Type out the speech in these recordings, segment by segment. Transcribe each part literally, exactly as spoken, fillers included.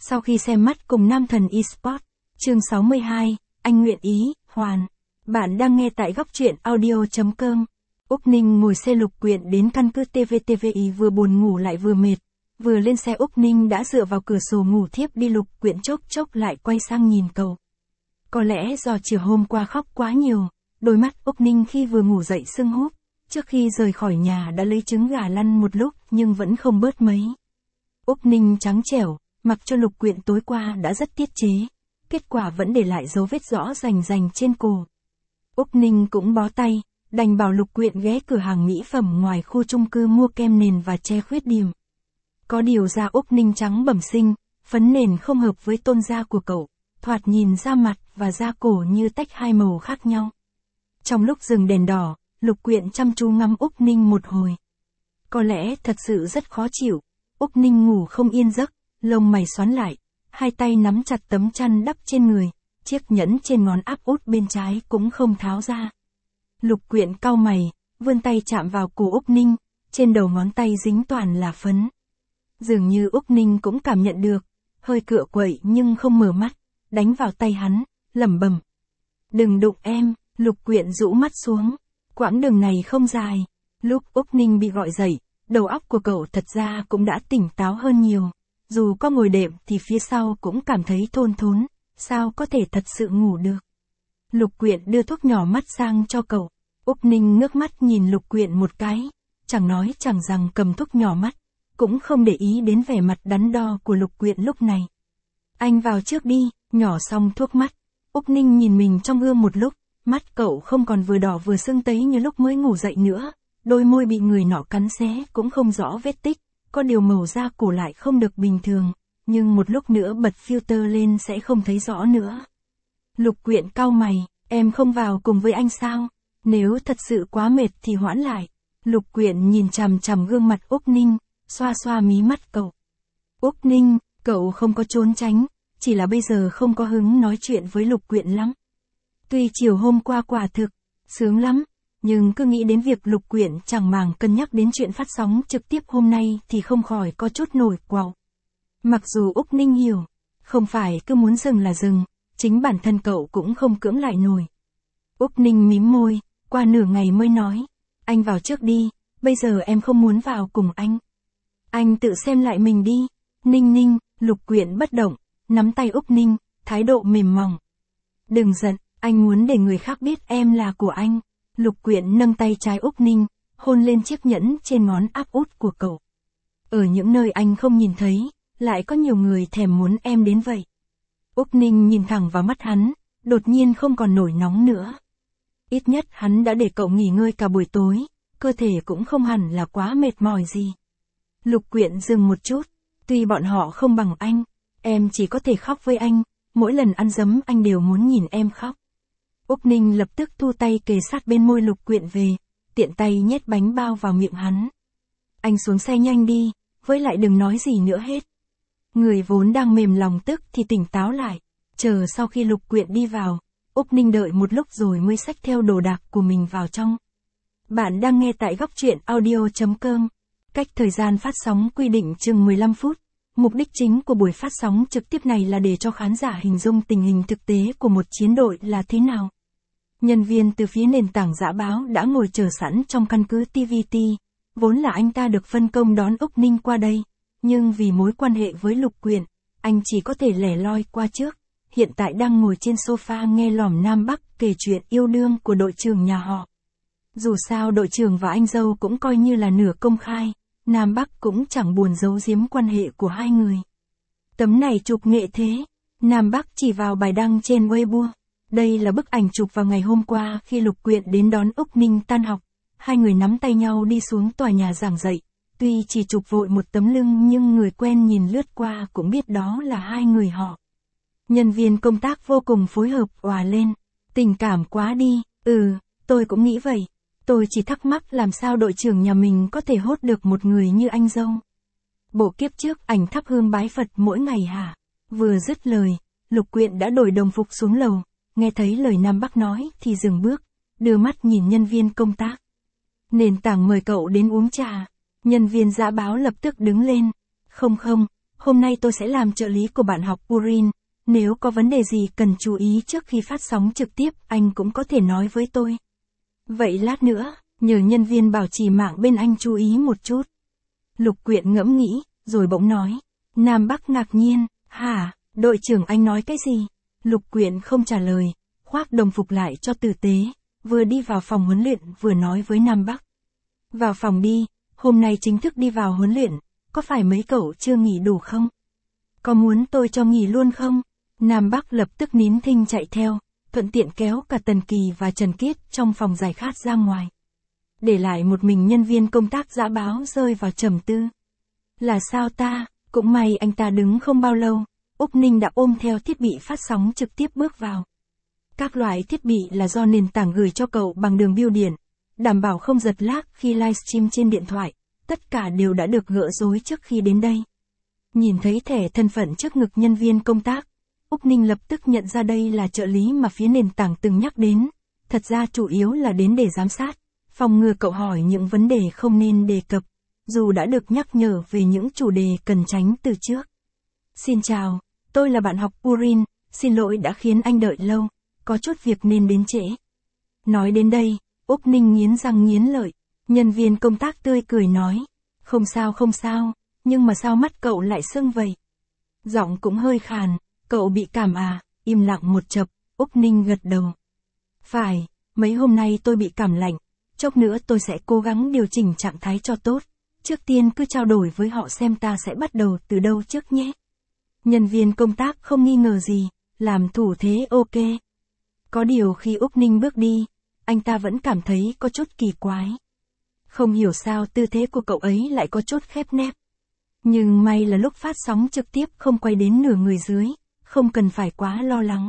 Sau khi xem mắt cùng Nam Thần Esports, chương sáu mươi hai, anh nguyện ý, hoàn. Bạn đang nghe tại góc truyện audio chấm com. Úc Ninh ngồi xe Lục Quyện đến căn cứ tê vê tê vê i vừa buồn ngủ lại vừa mệt. Vừa lên xe Úc Ninh đã dựa vào cửa sổ ngủ thiếp đi. Lục Quyện chốc chốc lại quay sang nhìn cậu. Có lẽ do chiều hôm qua khóc quá nhiều, đôi mắt Úc Ninh khi vừa ngủ dậy sưng húp. Trước khi rời khỏi nhà đã lấy trứng gà lăn một lúc nhưng vẫn không bớt mấy. Úc Ninh trắng trẻo, mặc cho Lục Quyện tối qua đã rất tiết chế. Kết quả vẫn để lại dấu vết rõ rành rành trên cổ. Úc Ninh cũng bó tay, đành bảo Lục Quyện ghé cửa hàng mỹ phẩm ngoài khu chung cư mua kem nền và che khuyết điểm. Có điều da Úc Ninh trắng bẩm sinh, phấn nền không hợp với tôn da của cậu, thoạt nhìn da mặt và da cổ như tách hai màu khác nhau. Trong lúc dừng đèn đỏ, Lục Quyện chăm chú ngắm Úc Ninh một hồi. Có lẽ thật sự rất khó chịu, Úc Ninh ngủ không yên giấc, lông mày xoắn lại, hai tay nắm chặt tấm chăn đắp trên người, chiếc nhẫn trên ngón áp út bên trái cũng không tháo ra. Lục Quyện cau mày, vươn tay chạm vào cổ Úc Ninh, trên đầu ngón tay dính toàn là phấn. Dường như Úc Ninh cũng cảm nhận được, hơi cựa quậy nhưng không mở mắt, đánh vào tay hắn, lẩm bẩm. Đừng đụng em, Lục Quyện rũ mắt xuống, quãng đường này không dài. Lúc Úc Ninh bị gọi dậy, đầu óc của cậu thật ra cũng đã tỉnh táo hơn nhiều. Dù có ngồi đệm thì phía sau cũng cảm thấy thôn thốn, sao có thể thật sự ngủ được. Lục Quyện đưa thuốc nhỏ mắt sang cho cậu. Úc Ninh ngước mắt nhìn Lục Quyện một cái, chẳng nói chẳng rằng cầm thuốc nhỏ mắt, cũng không để ý đến vẻ mặt đắn đo của Lục Quyện lúc này. Anh vào trước đi, nhỏ xong thuốc mắt. Úc Ninh nhìn mình trong gương một lúc, mắt cậu không còn vừa đỏ vừa sưng tấy như lúc mới ngủ dậy nữa, đôi môi bị người nọ cắn xé cũng không rõ vết tích, có điều màu da cổ lại không được bình thường, nhưng một lúc nữa bật filter lên sẽ không thấy rõ nữa. Lục Quyện cau mày, em không vào cùng với anh sao? Nếu thật sự quá mệt thì hoãn lại. Lục Quyện nhìn chằm chằm gương mặt Úc Ninh, xoa xoa mí mắt cậu. Úc Ninh, cậu không có trốn tránh, chỉ là bây giờ không có hứng nói chuyện với Lục Quyện lắm. Tuy chiều hôm qua quả thực, sướng lắm, nhưng cứ nghĩ đến việc Lục Quyện chẳng màng cân nhắc đến chuyện phát sóng trực tiếp hôm nay thì không khỏi có chút nổi quạo. Mặc dù Úc Ninh hiểu, không phải cứ muốn dừng là dừng, chính bản thân cậu cũng không cưỡng lại nổi. Úc Ninh mím môi, qua nửa ngày mới nói, anh vào trước đi, bây giờ em không muốn vào cùng anh. Anh tự xem lại mình đi. Ninh Ninh, Lục Quyện bất động, nắm tay Úc Ninh, thái độ mềm mỏng. Đừng giận, anh muốn để người khác biết em là của anh. Lục Quyện nâng tay trái Úc Ninh, hôn lên chiếc nhẫn trên ngón áp út của cậu. Ở những nơi anh không nhìn thấy, lại có nhiều người thèm muốn em đến vậy. Úc Ninh nhìn thẳng vào mắt hắn, đột nhiên không còn nổi nóng nữa. Ít nhất hắn đã để cậu nghỉ ngơi cả buổi tối, cơ thể cũng không hẳn là quá mệt mỏi gì. Lục Quyện dừng một chút, tuy bọn họ không bằng anh, em chỉ có thể khóc với anh, mỗi lần ăn dấm anh đều muốn nhìn em khóc. Úc Ninh lập tức thu tay kề sát bên môi Lục Quyện về, tiện tay nhét bánh bao vào miệng hắn. Anh xuống xe nhanh đi, với lại đừng nói gì nữa hết. Người vốn đang mềm lòng tức thì tỉnh táo lại, chờ sau khi Lục Quyện đi vào, Úc Ninh đợi một lúc rồi mới xách theo đồ đạc của mình vào trong. Bạn đang nghe tại góc truyện audio chấm com. Cách thời gian phát sóng quy định chừng mười lăm phút. Mục đích chính của buổi phát sóng trực tiếp này là để cho khán giả hình dung tình hình thực tế của một chiến đội là thế nào. Nhân viên từ phía nền tảng dã báo đã ngồi chờ sẵn trong căn cứ tê vê tê. Vốn là anh ta được phân công đón Úc Ninh qua đây, nhưng vì mối quan hệ với Lục Quyện, anh chỉ có thể lẻ loi qua trước. Hiện tại đang ngồi trên sofa nghe lỏm Nam Bắc kể chuyện yêu đương của đội trưởng nhà họ. Dù sao đội trưởng và anh dâu cũng coi như là nửa công khai, Nam Bắc cũng chẳng buồn giấu giếm quan hệ của hai người. Tấm này chụp nghệ thế, Nam Bắc chỉ vào bài đăng trên Weibo. Đây là bức ảnh chụp vào ngày hôm qua khi Lục Quyện đến đón Úc Ninh tan học. Hai người nắm tay nhau đi xuống tòa nhà giảng dạy. Tuy chỉ chụp vội một tấm lưng nhưng người quen nhìn lướt qua cũng biết đó là hai người họ. Nhân viên công tác vô cùng phối hợp òa lên. Tình cảm quá đi, ừ, tôi cũng nghĩ vậy. Tôi chỉ thắc mắc làm sao đội trưởng nhà mình có thể hốt được một người như anh dâu. Bộ kiếp trước ảnh thắp hương bái Phật mỗi ngày hả? Vừa dứt lời, Lục Quyện đã đổi đồng phục xuống lầu, nghe thấy lời Nam Bắc nói thì dừng bước, đưa mắt nhìn nhân viên công tác. Nền tảng mời cậu đến uống trà. Nhân viên dã báo lập tức đứng lên. Không không, hôm nay tôi sẽ làm trợ lý của bạn học Purin. Nếu có vấn đề gì cần chú ý trước khi phát sóng trực tiếp, anh cũng có thể nói với tôi. Vậy lát nữa, nhờ nhân viên bảo trì mạng bên anh chú ý một chút. Lục Quyện ngẫm nghĩ, rồi bỗng nói. Nam Bắc ngạc nhiên, hả, đội trưởng anh nói cái gì? Lục Quyện không trả lời, khoác đồng phục lại cho tử tế, vừa đi vào phòng huấn luyện vừa nói với Nam Bắc. Vào phòng đi, hôm nay chính thức đi vào huấn luyện, có phải mấy cậu chưa nghỉ đủ không? Có muốn tôi cho nghỉ luôn không? Nam Bắc lập tức nín thinh chạy theo, thuận tiện kéo cả Tần Kỳ và Trần Kiết trong phòng giải khát ra ngoài. Để lại một mình nhân viên công tác dã báo rơi vào trầm tư. Là sao ta? Cũng may anh ta đứng không bao lâu, Úc Ninh đã ôm theo thiết bị phát sóng trực tiếp bước vào. Các loại thiết bị là do nền tảng gửi cho cậu bằng đường bưu điện, đảm bảo không giật lag khi livestream trên điện thoại, tất cả đều đã được gỡ rối trước khi đến đây. Nhìn thấy thẻ thân phận trước ngực nhân viên công tác, Úc Ninh lập tức nhận ra đây là trợ lý mà phía nền tảng từng nhắc đến, thật ra chủ yếu là đến để giám sát, phòng ngừa cậu hỏi những vấn đề không nên đề cập, dù đã được nhắc nhở về những chủ đề cần tránh từ trước. Xin chào, tôi là bạn học Purin, xin lỗi đã khiến anh đợi lâu, có chút việc nên đến trễ. Nói đến đây, Úc Ninh nghiến răng nghiến lợi, nhân viên công tác tươi cười nói, không sao không sao, nhưng mà sao mắt cậu lại sưng vậy? Giọng cũng hơi khàn, cậu bị cảm à, im lặng một chập, Úc Ninh gật đầu. Phải, mấy hôm nay tôi bị cảm lạnh, chốc nữa tôi sẽ cố gắng điều chỉnh trạng thái cho tốt, trước tiên cứ trao đổi với họ xem ta sẽ bắt đầu từ đâu trước nhé. Nhân viên công tác không nghi ngờ gì, làm thủ thế ok. Có điều khi Úc Ninh bước đi, anh ta vẫn cảm thấy có chút kỳ quái. Không hiểu sao tư thế của cậu ấy lại có chút khép nép. Nhưng may là lúc phát sóng trực tiếp không quay đến nửa người dưới, không cần phải quá lo lắng.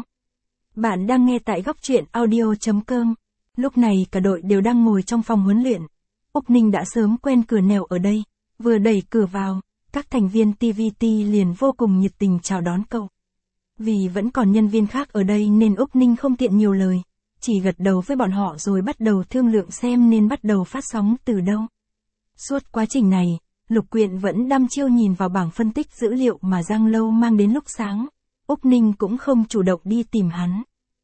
Bạn đang nghe tại góc truyện audio chấm com. Lúc này cả đội đều đang ngồi trong phòng huấn luyện. Úc Ninh đã sớm quen cửa nẻo ở đây, vừa đẩy cửa vào, các thành viên tê vê tê liền vô cùng nhiệt tình chào đón cậu. Vì vẫn còn nhân viên khác ở đây nên Úc Ninh không tiện nhiều lời, chỉ gật đầu với bọn họ rồi bắt đầu thương lượng xem nên bắt đầu phát sóng từ đâu. Suốt quá trình này, Lục Quyện vẫn đăm chiêu nhìn vào bảng phân tích dữ liệu mà Giang Lâu mang đến lúc sáng. Úc Ninh cũng không chủ động đi tìm hắn.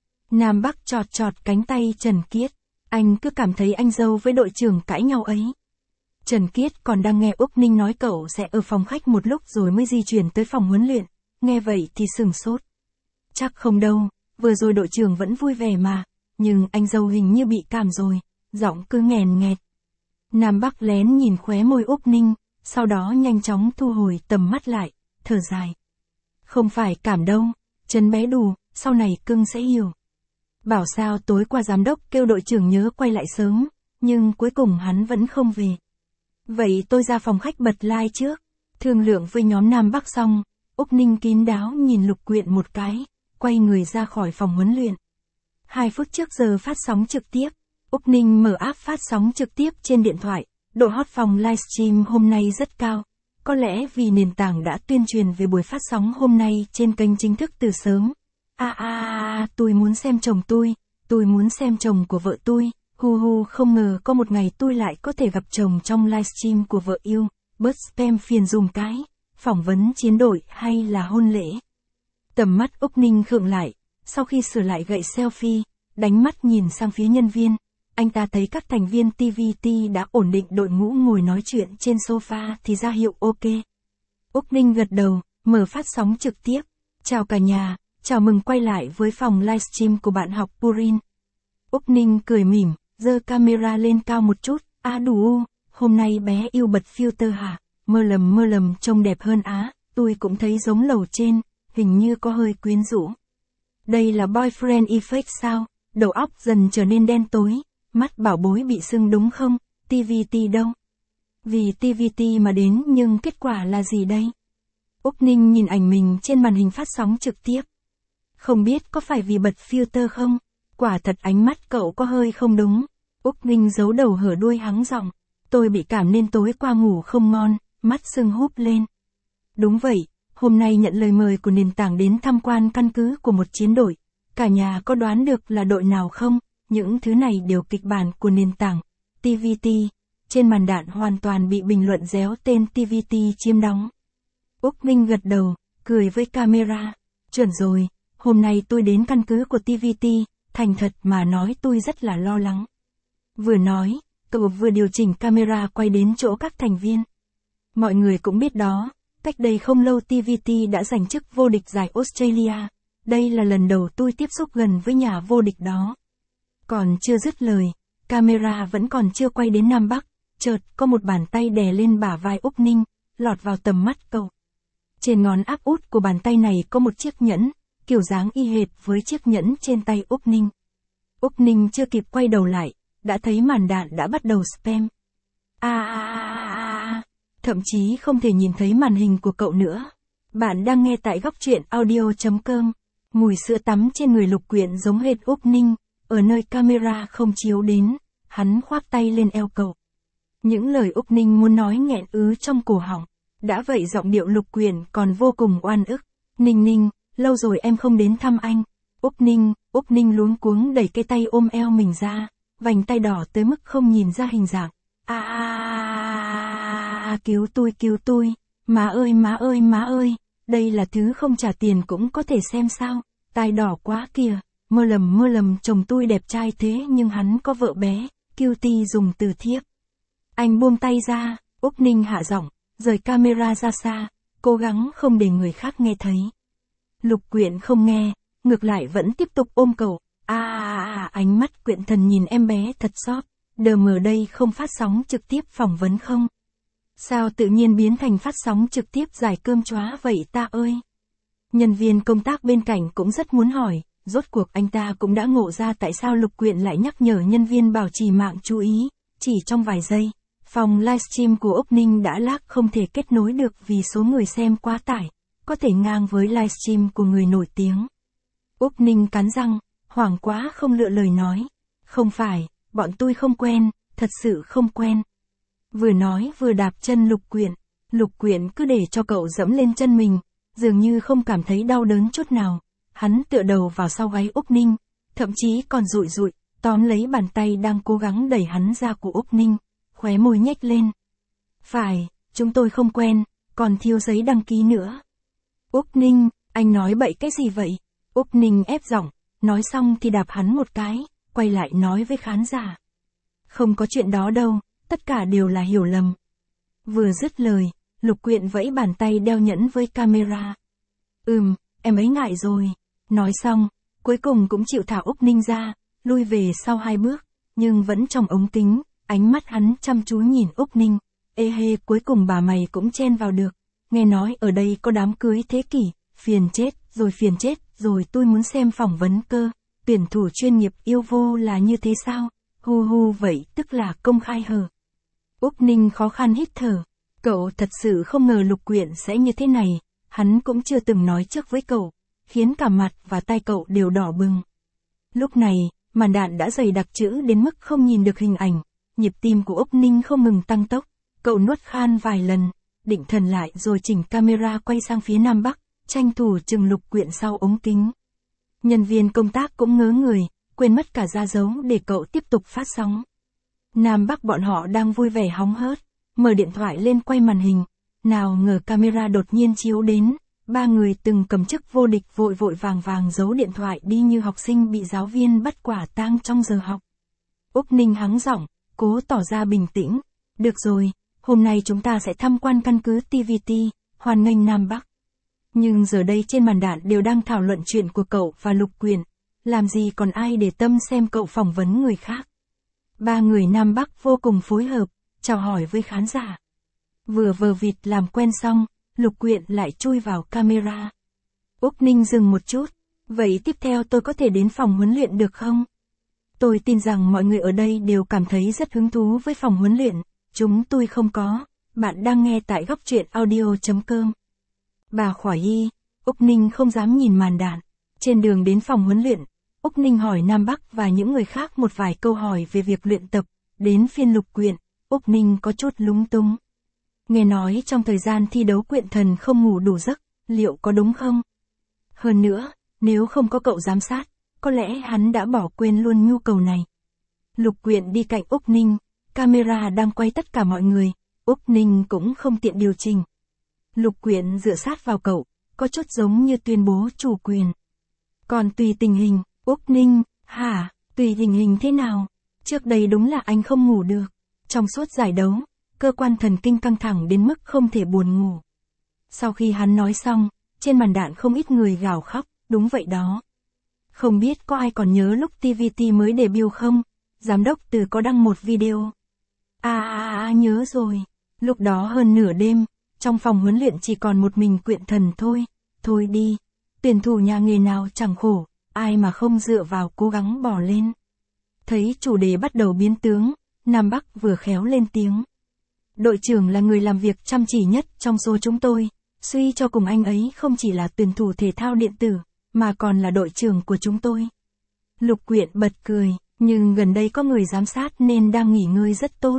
Nam Bắc chọt chọt cánh tay Trần Kiết. Anh cứ cảm thấy anh dâu với đội trưởng cãi nhau ấy. Trần Kiết còn đang nghe Úc Ninh nói cậu sẽ ở phòng khách một lúc rồi mới di chuyển tới phòng huấn luyện. Nghe vậy thì sừng sốt. Chắc không đâu, vừa rồi đội trưởng vẫn vui vẻ mà. Nhưng anh dâu hình như bị cảm rồi, giọng cứ nghèn nghẹt. Nam Bắc lén nhìn khóe môi Úc Ninh, sau đó nhanh chóng thu hồi tầm mắt lại, thở dài. Không phải cảm đâu, Trần bé đù, sau này cưng sẽ hiểu. Bảo sao tối qua giám đốc kêu đội trưởng nhớ quay lại sớm, nhưng cuối cùng hắn vẫn không về. Vậy tôi ra phòng khách bật like trước, thương lượng với nhóm Nam Bắc xong, Úc Ninh kín đáo nhìn Lục Quyện một cái, quay người ra khỏi phòng huấn luyện. Hai phút trước giờ phát sóng trực tiếp, Úc Ninh mở app phát sóng trực tiếp trên điện thoại, độ hot phòng livestream hôm nay rất cao. Có lẽ vì nền tảng đã tuyên truyền về buổi phát sóng hôm nay trên kênh chính thức từ sớm. À à à, tôi muốn xem chồng tôi, tôi muốn xem chồng của vợ tôi, hu hu không ngờ có một ngày tôi lại có thể gặp chồng trong livestream của vợ yêu, bớt spam phiền dùm cái, phỏng vấn chiến đội hay là hôn lễ. Tầm mắt Úc Ninh khựng lại, sau khi sửa lại gậy selfie, đánh mắt nhìn sang phía nhân viên, anh ta thấy các thành viên tê vê tê đã ổn định đội ngũ ngồi nói chuyện trên sofa thì ra hiệu ok. Úc Ninh gật đầu, mở phát sóng trực tiếp. Chào cả nhà, chào mừng quay lại với phòng livestream của bạn học Purin. Úc Ninh cười mỉm, giơ camera lên cao một chút, à đủ, hôm nay bé yêu bật filter hả, mơ lầm mơ lầm trông đẹp hơn á, tôi cũng thấy giống lầu trên, hình như có hơi quyến rũ. Đây là boyfriend effect sao, đầu óc dần trở nên đen tối, mắt bảo bối bị sưng đúng không, tê vê tê đâu? Vì tê vê tê mà đến nhưng kết quả là gì đây? Úc Ninh nhìn ảnh mình trên màn hình phát sóng trực tiếp. Không biết có phải vì bật filter không? Quả thật ánh mắt cậu có hơi không đúng. Úc Ninh giấu đầu hở đuôi hắng giọng. Tôi bị cảm nên tối qua ngủ không ngon, mắt sưng húp lên. Đúng vậy, hôm nay nhận lời mời của nền tảng đến tham quan căn cứ của một chiến đội. Cả nhà có đoán được là đội nào không? Những thứ này đều kịch bản của nền tảng tê vê tê. Trên màn đạn hoàn toàn bị bình luận réo tên tê vê tê chiếm đóng. Úc Ninh gật đầu, cười với camera. Chuẩn rồi, hôm nay tôi đến căn cứ của tê vê tê, thành thật mà nói tôi rất là lo lắng. Vừa nói, cậu vừa điều chỉnh camera quay đến chỗ các thành viên. Mọi người cũng biết đó, cách đây không lâu tê vê tê đã giành chức vô địch giải Australia. Đây là lần đầu tôi tiếp xúc gần với nhà vô địch đó. Còn chưa dứt lời, camera vẫn còn chưa quay đến Nam Bắc, chợt có một bàn tay đè lên bả vai Úc Ninh, lọt vào tầm mắt cậu. Trên ngón áp út của bàn tay này có một chiếc nhẫn, kiểu dáng y hệt với chiếc nhẫn trên tay Úc Ninh. Úc Ninh chưa kịp quay đầu lại, đã thấy màn đạn đã bắt đầu spam. À, à, à, à, thậm chí không thể nhìn thấy màn hình của cậu nữa. Bạn đang nghe tại góc truyện audio chấm com. Mùi sữa tắm trên người Lục Quyện giống hệt Úc Ninh, ở nơi camera không chiếu đến, hắn khoác tay lên eo cậu. Những lời Úc Ninh muốn nói nghẹn ứ trong cổ họng. Đã vậy giọng điệu Lục Quyện còn vô cùng oan ức. Ninh Ninh, lâu rồi em không đến thăm anh. Úc Ninh, Úc Ninh luống cuống đẩy cái tay ôm eo mình ra, vành tay đỏ tới mức không nhìn ra hình dạng. À, à, à, à, cứu tôi cứu tôi, má ơi má ơi má ơi, đây là thứ không trả tiền cũng có thể xem sao, tai đỏ quá kìa, mơ lầm mơ lầm chồng tôi đẹp trai thế nhưng hắn có vợ bé, Cutie dùng từ thiếp. Anh buông tay ra, Úc Ninh hạ giọng, rời camera ra xa, cố gắng không để người khác nghe thấy. Lục Quyện không nghe, ngược lại vẫn tiếp tục ôm cậu. À, à, à, ánh mắt Quyện thần nhìn em bé thật xót. Đờ mờ đây không phát sóng trực tiếp phỏng vấn không? Sao tự nhiên biến thành phát sóng trực tiếp giải cơm chóa vậy ta ơi? Nhân viên công tác bên cạnh cũng rất muốn hỏi, rốt cuộc anh ta cũng đã ngộ ra tại sao Lục Quyện lại nhắc nhở nhân viên bảo trì mạng chú ý, chỉ trong vài giây. Phòng livestream của Úc Ninh đã lag không thể kết nối được vì số người xem quá tải, có thể ngang với livestream của người nổi tiếng. Úc Ninh cắn răng, hoảng quá không lựa lời nói. Không phải, bọn tôi không quen, thật sự không quen. Vừa nói vừa đạp chân Lục Quyện, Lục Quyện cứ để cho cậu dẫm lên chân mình, dường như không cảm thấy đau đớn chút nào. Hắn tựa đầu vào sau gáy Úc Ninh, thậm chí còn dụi dụi, tóm lấy bàn tay đang cố gắng đẩy hắn ra của Úc Ninh. Khóe môi nhếch lên. Phải, chúng tôi không quen, còn thiếu giấy đăng ký nữa. Úc Ninh, anh nói bậy cái gì vậy? Úc Ninh ép giọng, nói xong thì đạp hắn một cái, quay lại nói với khán giả. Không có chuyện đó đâu, tất cả đều là hiểu lầm. Vừa dứt lời, Lục Quyện vẫy bàn tay đeo nhẫn với camera. Ừm, em ấy ngại rồi. Nói xong, cuối cùng cũng chịu thả Úc Ninh ra, lui về sau hai bước, nhưng vẫn trong ống kính. Ánh mắt hắn chăm chú nhìn Úc Ninh. Ê hê, cuối cùng bà mày cũng chen vào được. Nghe nói ở đây có đám cưới thế kỷ. Phiền chết, rồi phiền chết, rồi tôi muốn xem phỏng vấn cơ. Tuyển thủ chuyên nghiệp yêu vô là như thế sao? Hu hu vậy tức là công khai hờ. Úc Ninh khó khăn hít thở. Cậu thật sự không ngờ Lục Quyện sẽ như thế này. Hắn cũng chưa từng nói trước với cậu. Khiến cả mặt và tai cậu đều đỏ bừng. Lúc này, màn đạn đã dày đặc chữ đến mức không nhìn được hình ảnh. Nhịp tim của Úc Ninh không ngừng tăng tốc, cậu nuốt khan vài lần, định thần lại rồi chỉnh camera quay sang phía Nam Bắc, tranh thủ chừng Lục Quyện sau ống kính. Nhân viên công tác cũng ngớ người, quên mất cả ra dấu để cậu tiếp tục phát sóng. Nam Bắc bọn họ đang vui vẻ hóng hớt, mở điện thoại lên quay màn hình, nào ngờ camera đột nhiên chiếu đến, ba người từng cầm chức vô địch vội vội vàng vàng giấu điện thoại đi như học sinh bị giáo viên bắt quả tang trong giờ học. Úc Ninh hắng giọng, cố tỏ ra bình tĩnh. Được rồi, hôm nay chúng ta sẽ tham quan căn cứ tê vê tê, hoan nghênh Nam Bắc. Nhưng giờ đây trên màn đạn đều đang thảo luận chuyện của cậu và Lục Quyện. Làm gì còn ai để tâm xem cậu phỏng vấn người khác. Ba người Nam Bắc vô cùng phối hợp, chào hỏi với khán giả. Vừa vờ vịt làm quen xong, Lục Quyện lại chui vào camera. Úc Ninh dừng một chút. Vậy tiếp theo tôi có thể đến phòng huấn luyện được không? Tôi tin rằng mọi người ở đây đều cảm thấy rất hứng thú với phòng huấn luyện. Chúng tôi không có. Bạn đang nghe tại góc truyện audio chấm com. Bà Khỏa Y, Úc Ninh không dám nhìn màn đạn. Trên đường đến phòng huấn luyện, Úc Ninh hỏi Nam Bắc và những người khác một vài câu hỏi về việc luyện tập. Đến phiên Lục Quyện, Úc Ninh có chút lúng túng. Nghe nói trong thời gian thi đấu Quyện thần không ngủ đủ giấc, liệu có đúng không? Hơn nữa, nếu không có cậu giám sát, có lẽ hắn đã bỏ quên luôn nhu cầu này. Lục Quyện đi cạnh Úc Ninh, camera đang quay tất cả mọi người, Úc Ninh cũng không tiện điều chỉnh. Lục Quyện dựa sát vào cậu, có chút giống như tuyên bố chủ quyền. Còn tùy tình hình, Úc Ninh, hả, tùy tình hình thế nào? Trước đây đúng là anh không ngủ được. Trong suốt giải đấu, cơ quan thần kinh căng thẳng đến mức không thể buồn ngủ. Sau khi hắn nói xong, trên màn đạn không ít người gào khóc, đúng vậy đó. Không biết có ai còn nhớ lúc tê vê tê mới debut không? Giám đốc Từ có đăng một video. À à à nhớ rồi. Lúc đó hơn nửa đêm, trong phòng huấn luyện chỉ còn một mình Quyện Thần thôi. Thôi đi, tuyển thủ nhà nghề nào chẳng khổ, ai mà không dựa vào cố gắng bỏ lên. Thấy chủ đề bắt đầu biến tướng, Nam Bắc vừa khéo lên tiếng. Đội trưởng là người làm việc chăm chỉ nhất trong số chúng tôi, suy cho cùng anh ấy không chỉ là tuyển thủ thể thao điện tử, mà còn là đội trưởng của chúng tôi. Lục Quyện bật cười, nhưng gần đây có người giám sát nên đang nghỉ ngơi rất tốt.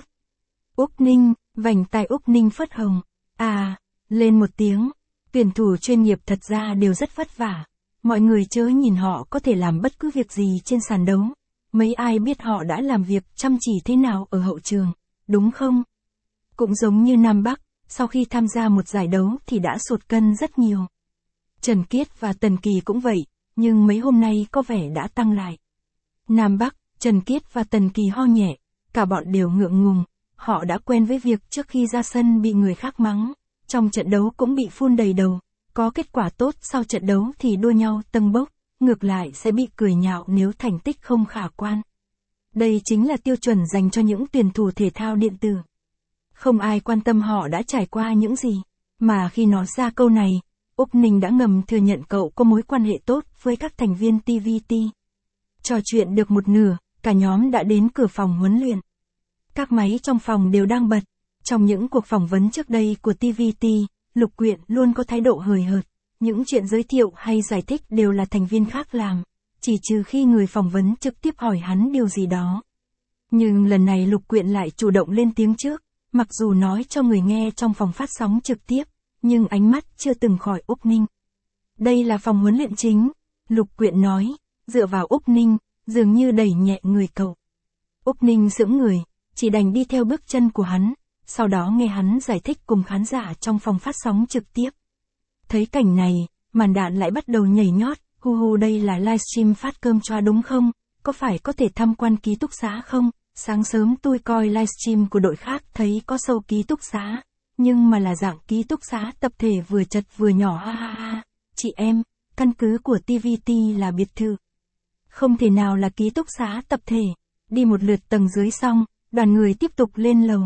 Úc Ninh, vành tai Úc Ninh phớt hồng. À, lên một tiếng, tuyển thủ chuyên nghiệp thật ra đều rất vất vả. Mọi người chớ nhìn họ có thể làm bất cứ việc gì trên sàn đấu. Mấy ai biết họ đã làm việc chăm chỉ thế nào ở hậu trường, đúng không? Cũng giống như Nam Bắc, sau khi tham gia một giải đấu thì đã sụt cân rất nhiều. Trần Kiết và Tần Kỳ cũng vậy, nhưng mấy hôm nay có vẻ đã tăng lại. Nam Bắc, Trần Kiết và Tần Kỳ ho nhẹ, cả bọn đều ngượng ngùng, họ đã quen với việc trước khi ra sân bị người khác mắng, trong trận đấu cũng bị phun đầy đầu, có kết quả tốt sau trận đấu thì đua nhau tâng bốc, ngược lại sẽ bị cười nhạo nếu thành tích không khả quan. Đây chính là tiêu chuẩn dành cho những tuyển thủ thể thao điện tử. Không ai quan tâm họ đã trải qua những gì, mà khi nói ra câu này, Úc Ninh đã ngầm thừa nhận cậu có mối quan hệ tốt với các thành viên tê vê tê. Trò chuyện được một nửa, cả nhóm đã đến cửa phòng huấn luyện. Các máy trong phòng đều đang bật. Trong những cuộc phỏng vấn trước đây của tê vê tê, Lục Quyện luôn có thái độ hời hợt. Những chuyện giới thiệu hay giải thích đều là thành viên khác làm, chỉ trừ khi người phỏng vấn trực tiếp hỏi hắn điều gì đó. Nhưng lần này Lục Quyện lại chủ động lên tiếng trước, mặc dù nói cho người nghe trong phòng phát sóng trực tiếp, nhưng ánh mắt chưa từng khỏi Úc Ninh. Đây là phòng huấn luyện chính, Lục Quyện nói, dựa vào Úc Ninh, dường như đẩy nhẹ người cậu. Úc Ninh sững người, chỉ đành đi theo bước chân của hắn, sau đó nghe hắn giải thích cùng khán giả trong phòng phát sóng trực tiếp. Thấy cảnh này, màn đạn lại bắt đầu nhảy nhót, hu hu đây là livestream phát cơm choa đúng không? Có phải có thể tham quan ký túc xá không? Sáng sớm tôi coi livestream của đội khác thấy có sâu ký túc xá, nhưng mà là dạng ký túc xá tập thể vừa chật vừa nhỏ ha ha ha. Chị em, căn cứ của tê vê tê là biệt thự. Không thể nào là ký túc xá tập thể. Đi một lượt tầng dưới xong, đoàn người tiếp tục lên lầu.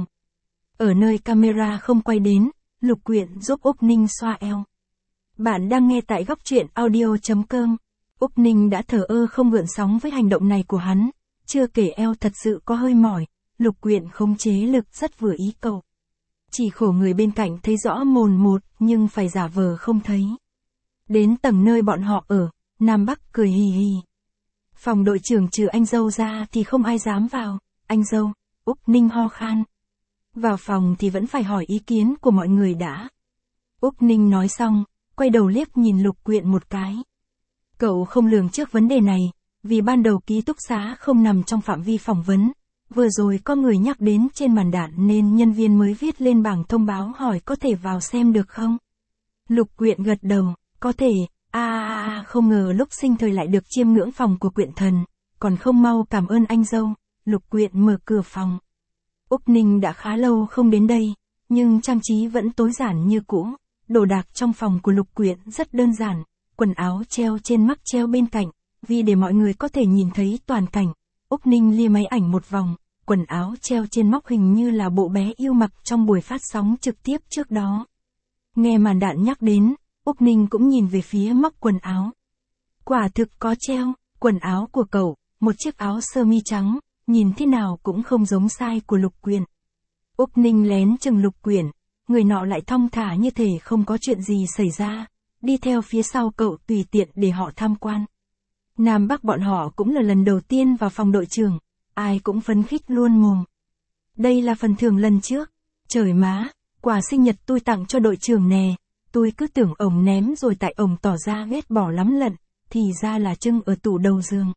Ở nơi camera không quay đến, Lục Quyện giúp Úc Ninh xoa eo. Bạn đang nghe tại góc truyện audio chấm com. Úc Ninh đã thờ ơ không gợn sóng với hành động này của hắn. Chưa kể eo thật sự có hơi mỏi, Lục Quyện khống chế lực rất vừa ý cậu. Chỉ khổ người bên cạnh thấy rõ mồn một nhưng phải giả vờ không thấy. Đến tầng nơi bọn họ ở, Nam Bắc cười hì hì. Phòng đội trưởng trừ anh dâu ra thì không ai dám vào. Anh dâu, Úc Ninh ho khan. Vào phòng thì vẫn phải hỏi ý kiến của mọi người đã. Úc Ninh nói xong, quay đầu liếc nhìn Lục Quyện một cái. Cậu không lường trước vấn đề này, vì ban đầu ký túc xá không nằm trong phạm vi phỏng vấn. Vừa rồi có người nhắc đến trên màn đạn nên nhân viên mới viết lên bảng thông báo hỏi có thể vào xem được không. Lục Quyện gật đầu, có thể, à, à, à không ngờ lúc sinh thời lại được chiêm ngưỡng phòng của Quyện Thần, còn không mau cảm ơn anh dâu. Lục Quyện mở cửa phòng. Úc Ninh đã khá lâu không đến đây, nhưng trang trí vẫn tối giản như cũ. Đồ đạc trong phòng của Lục Quyện rất đơn giản, quần áo treo trên mắc treo bên cạnh, vì để mọi người có thể nhìn thấy toàn cảnh. Úc Ninh lia máy ảnh một vòng, quần áo treo trên móc hình như là bộ bé yêu mặc trong buổi phát sóng trực tiếp trước đó. Nghe màn đạn nhắc đến, Úc Ninh cũng nhìn về phía móc quần áo. Quả thực có treo, quần áo của cậu, một chiếc áo sơ mi trắng, nhìn thế nào cũng không giống size của Lục Quyện. Úc Ninh lén chừng Lục Quyện, người nọ lại thong thả như thể không có chuyện gì xảy ra, đi theo phía sau cậu tùy tiện để họ tham quan. Nam Bắc bọn họ cũng là lần đầu tiên vào phòng đội trưởng, ai cũng phấn khích luôn mồm. Đây là phần thưởng lần trước, trời má, quà sinh nhật tôi tặng cho đội trưởng nè, tôi cứ tưởng ổng ném rồi tại ổng tỏ ra ghét bỏ lắm lận, thì ra là trưng ở tủ đầu giường.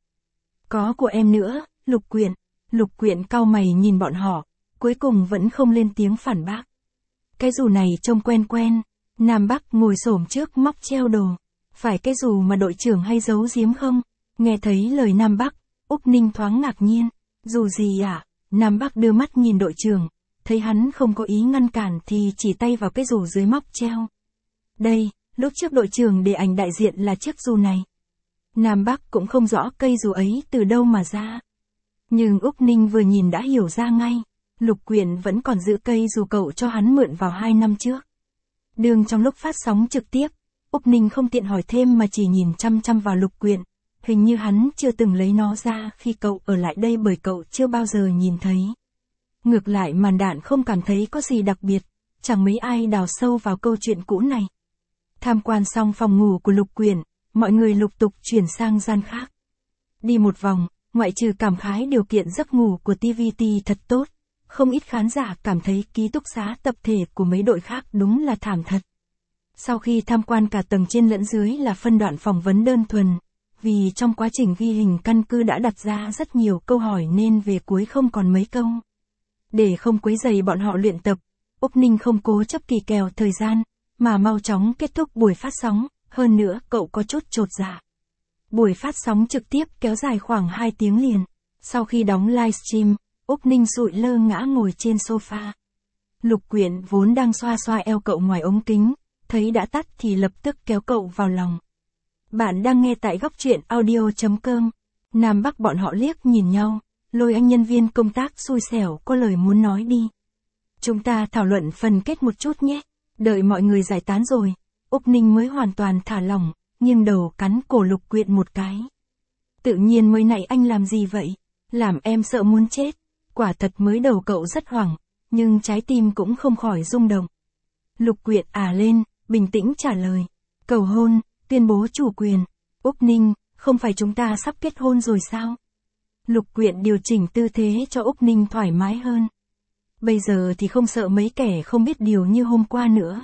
Có của em nữa, Lục Quyện. Lục Quyện cau mày nhìn bọn họ, cuối cùng vẫn không lên tiếng phản bác. Cái dù này trông quen quen, Nam Bắc ngồi xổm trước móc treo đồ. Phải cái dù mà đội trưởng hay giấu giếm không? Nghe thấy lời Nam Bắc, Úc Ninh thoáng ngạc nhiên. Dù gì ạ? À? Nam Bắc đưa mắt nhìn đội trưởng, thấy hắn không có ý ngăn cản thì chỉ tay vào cái dù dưới móc treo. Đây, lúc trước đội trưởng để ảnh đại diện là chiếc dù này. Nam Bắc cũng không rõ cây dù ấy từ đâu mà ra. Nhưng Úc Ninh vừa nhìn đã hiểu ra ngay. Lục Quyện vẫn còn giữ cây dù cậu cho hắn mượn vào hai năm trước. Đường trong lúc phát sóng trực tiếp, Úc Ninh không tiện hỏi thêm mà chỉ nhìn chăm chăm vào Lục Quyện. Hình như hắn chưa từng lấy nó ra khi cậu ở lại đây bởi cậu chưa bao giờ nhìn thấy. Ngược lại Màn Đạn không cảm thấy có gì đặc biệt, chẳng mấy ai đào sâu vào câu chuyện cũ này. Tham quan xong phòng ngủ của Lục Quyện, mọi người lục tục chuyển sang gian khác. Đi một vòng, ngoại trừ cảm khái điều kiện giấc ngủ của tê vê tê thật tốt, không ít khán giả cảm thấy ký túc xá tập thể của mấy đội khác đúng là thảm thật. Sau khi tham quan cả tầng trên lẫn dưới là phân đoạn phỏng vấn đơn thuần, vì trong quá trình ghi hình căn cứ đã đặt ra rất nhiều câu hỏi nên về cuối không còn mấy câu. Để không quấy rầy bọn họ luyện tập, Úc Ninh không cố chấp kỳ kèo thời gian, mà mau chóng kết thúc buổi phát sóng, hơn nữa cậu có chút chột dạ. Buổi phát sóng trực tiếp kéo dài khoảng hai tiếng liền. Sau khi đóng livestream, Úc Ninh sụi lơ ngã ngồi trên sofa. Lục Quyện vốn đang xoa xoa eo cậu ngoài ống kính, thấy đã tắt thì lập tức kéo cậu vào lòng. Bạn đang nghe tại góc truyện audio chấm com. Nam Bắc bọn họ liếc nhìn nhau, lôi anh nhân viên công tác xui xẻo có lời muốn nói đi. Chúng ta thảo luận phần kết một chút nhé. Đợi mọi người giải tán rồi, Úc Ninh mới hoàn toàn thả lỏng, nghiêng đầu cắn cổ Lục Quyện một cái. Tự nhiên mới nãy anh làm gì vậy? Làm em sợ muốn chết. Quả thật mới đầu cậu rất hoảng, nhưng trái tim cũng không khỏi rung động. Lục Quyện à lên, bình tĩnh trả lời. Cầu hôn, tuyên bố chủ quyền. Úc Ninh, không phải chúng ta sắp kết hôn rồi sao? Lục Quyện điều chỉnh tư thế cho Úc Ninh thoải mái hơn. Bây giờ thì không sợ mấy kẻ không biết điều như hôm qua nữa.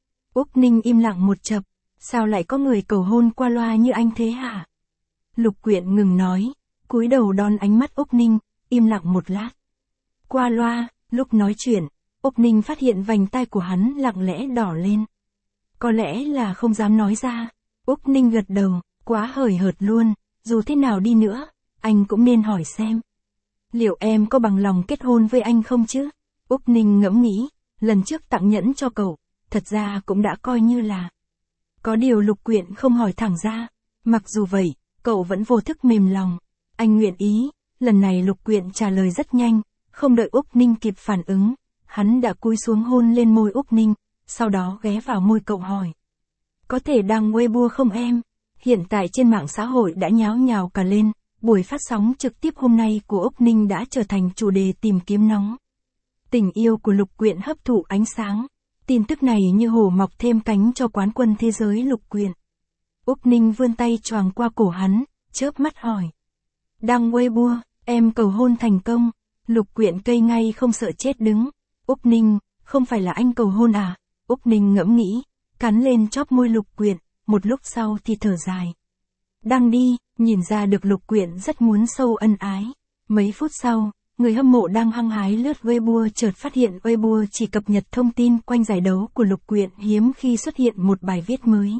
Úc Ninh im lặng một chập, sao lại có người cầu hôn qua loa như anh thế hả? Lục Quyện ngừng nói, cúi đầu đón ánh mắt Úc Ninh, im lặng một lát. Qua loa, lúc nói chuyện, Úc Ninh phát hiện vành tai của hắn lặng lẽ đỏ lên. Có lẽ là không dám nói ra. Úc Ninh gật đầu, quá hời hợt luôn, dù thế nào đi nữa, anh cũng nên hỏi xem. Liệu em có bằng lòng kết hôn với anh không chứ? Úc Ninh ngẫm nghĩ, lần trước tặng nhẫn cho cậu, thật ra cũng đã coi như là. Có điều Lục Quyện không hỏi thẳng ra, mặc dù vậy, cậu vẫn vô thức mềm lòng. Anh nguyện ý, lần này Lục Quyện trả lời rất nhanh, không đợi Úc Ninh kịp phản ứng, hắn đã cúi xuống hôn lên môi Úc Ninh, sau đó ghé vào môi cậu hỏi. Có thể đăng Weibo không em? Hiện tại trên mạng xã hội đã nháo nhào cả lên, buổi phát sóng trực tiếp hôm nay của Úc Ninh đã trở thành chủ đề tìm kiếm nóng. Tình yêu của Lục Quyện hấp thụ ánh sáng. Tin tức này như hổ mọc thêm cánh cho quán quân thế giới Lục Quyện. Úc Ninh vươn tay choàng qua cổ hắn, chớp mắt hỏi. Đăng Weibo, em cầu hôn thành công. Lục Quyện cây ngay không sợ chết đứng. Úc Ninh, không phải là anh cầu hôn à? Úc Ninh ngẫm nghĩ, cắn lên chóp môi Lục Quyện, một lúc sau thì thở dài. Đăng đi, nhìn ra được Lục Quyện rất muốn sâu ân ái. Mấy phút sau, người hâm mộ đang hăng hái lướt Weibo chợt phát hiện Weibo chỉ cập nhật thông tin quanh giải đấu của Lục Quyện hiếm khi xuất hiện một bài viết mới.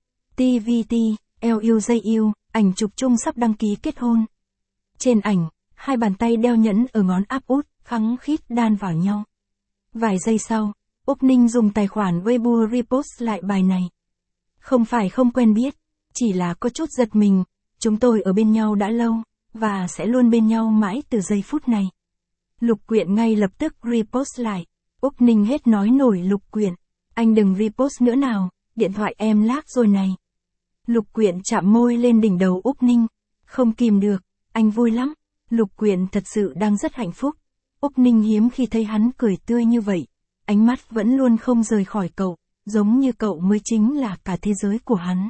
tê vê tê, lờ u gi u, ảnh chụp chung sắp đăng ký kết hôn. Trên ảnh, hai bàn tay đeo nhẫn ở ngón áp út, khăng khít đan vào nhau. Vài giây sau, Úc Ninh dùng tài khoản Weibo repost lại bài này. Không phải không quen biết, chỉ là có chút giật mình, chúng tôi ở bên nhau đã lâu, và sẽ luôn bên nhau mãi từ giây phút này. Lục Quyện ngay lập tức repost lại. Úc Ninh hết nói nổi Lục Quyện. Anh đừng repost nữa nào, điện thoại em lag rồi này. Lục Quyện chạm môi lên đỉnh đầu Úc Ninh. Không kìm được, anh vui lắm. Lục Quyện thật sự đang rất hạnh phúc. Úc Ninh hiếm khi thấy hắn cười tươi như vậy. Ánh mắt vẫn luôn không rời khỏi cậu, giống như cậu mới chính là cả thế giới của hắn.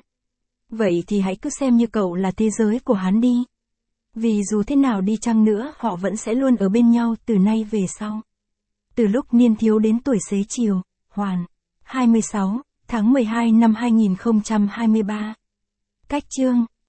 Vậy thì hãy cứ xem như cậu là thế giới của hắn đi. Vì dù thế nào đi chăng nữa họ vẫn sẽ luôn ở bên nhau từ nay về sau. Từ lúc niên thiếu đến tuổi xế chiều, Hoàn. hai mươi sáu tháng mười hai năm hai nghìn không trăm hai mươi ba. Cách chương